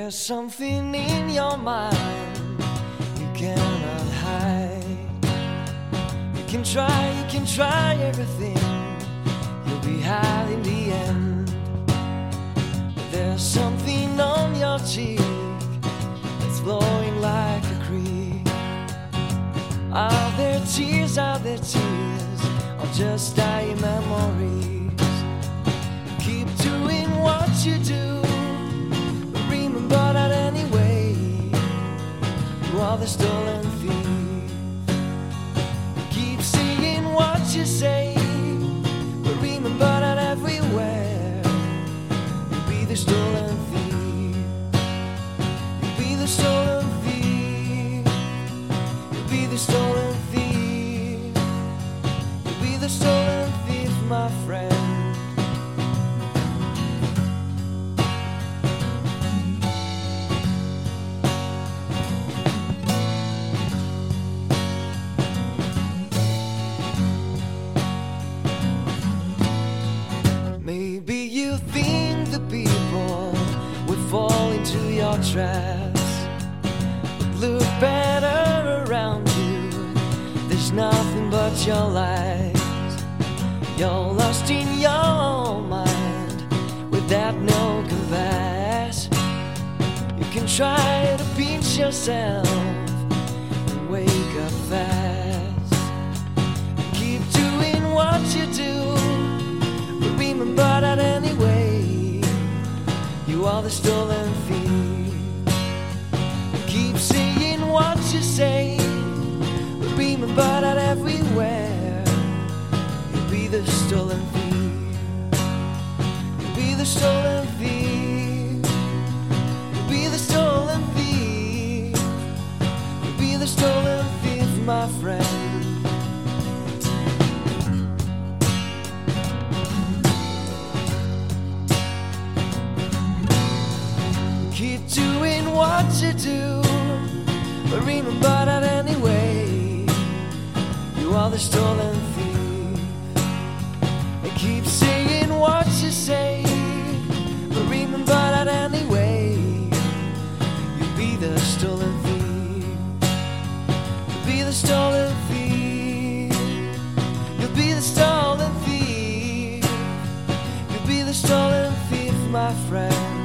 There's something in your mind you cannot hide. You can try everything, you'll be high in the end. But there's something on your cheek that's flowing like a creek. Are there tears, or just dying memories? Keep doing what you do, but remember that anyway, you are the stolen thief. Keep saying what you say, but remember that everywhere, you'll be the stolen thief. You'll be the stolen thief. You'll be the stolen thief. You'll be the stolen thief, my friend. Maybe you think the people would fall into your traps, but look better around you. There's nothing but your lies. You're lost in your mind without no compass. You can try to pinch yourself and wake up fast. Keep doing what you do, remember that anyway, you are the stolen thief. Keep saying what you say, but remember that everywhere, you'll be the stolen thief. You'll be the stolen thief. You'll be the stolen thief. You'll be the stolen thief, my friend. Keep doing what you do, but remember that anyway, you are the stolen thief. And keep saying what you say, but remember that anyway, you'll be the stolen thief. You'll be the stolen thief. You'll be the stolen thief. You'll be the stolen thief, my friend.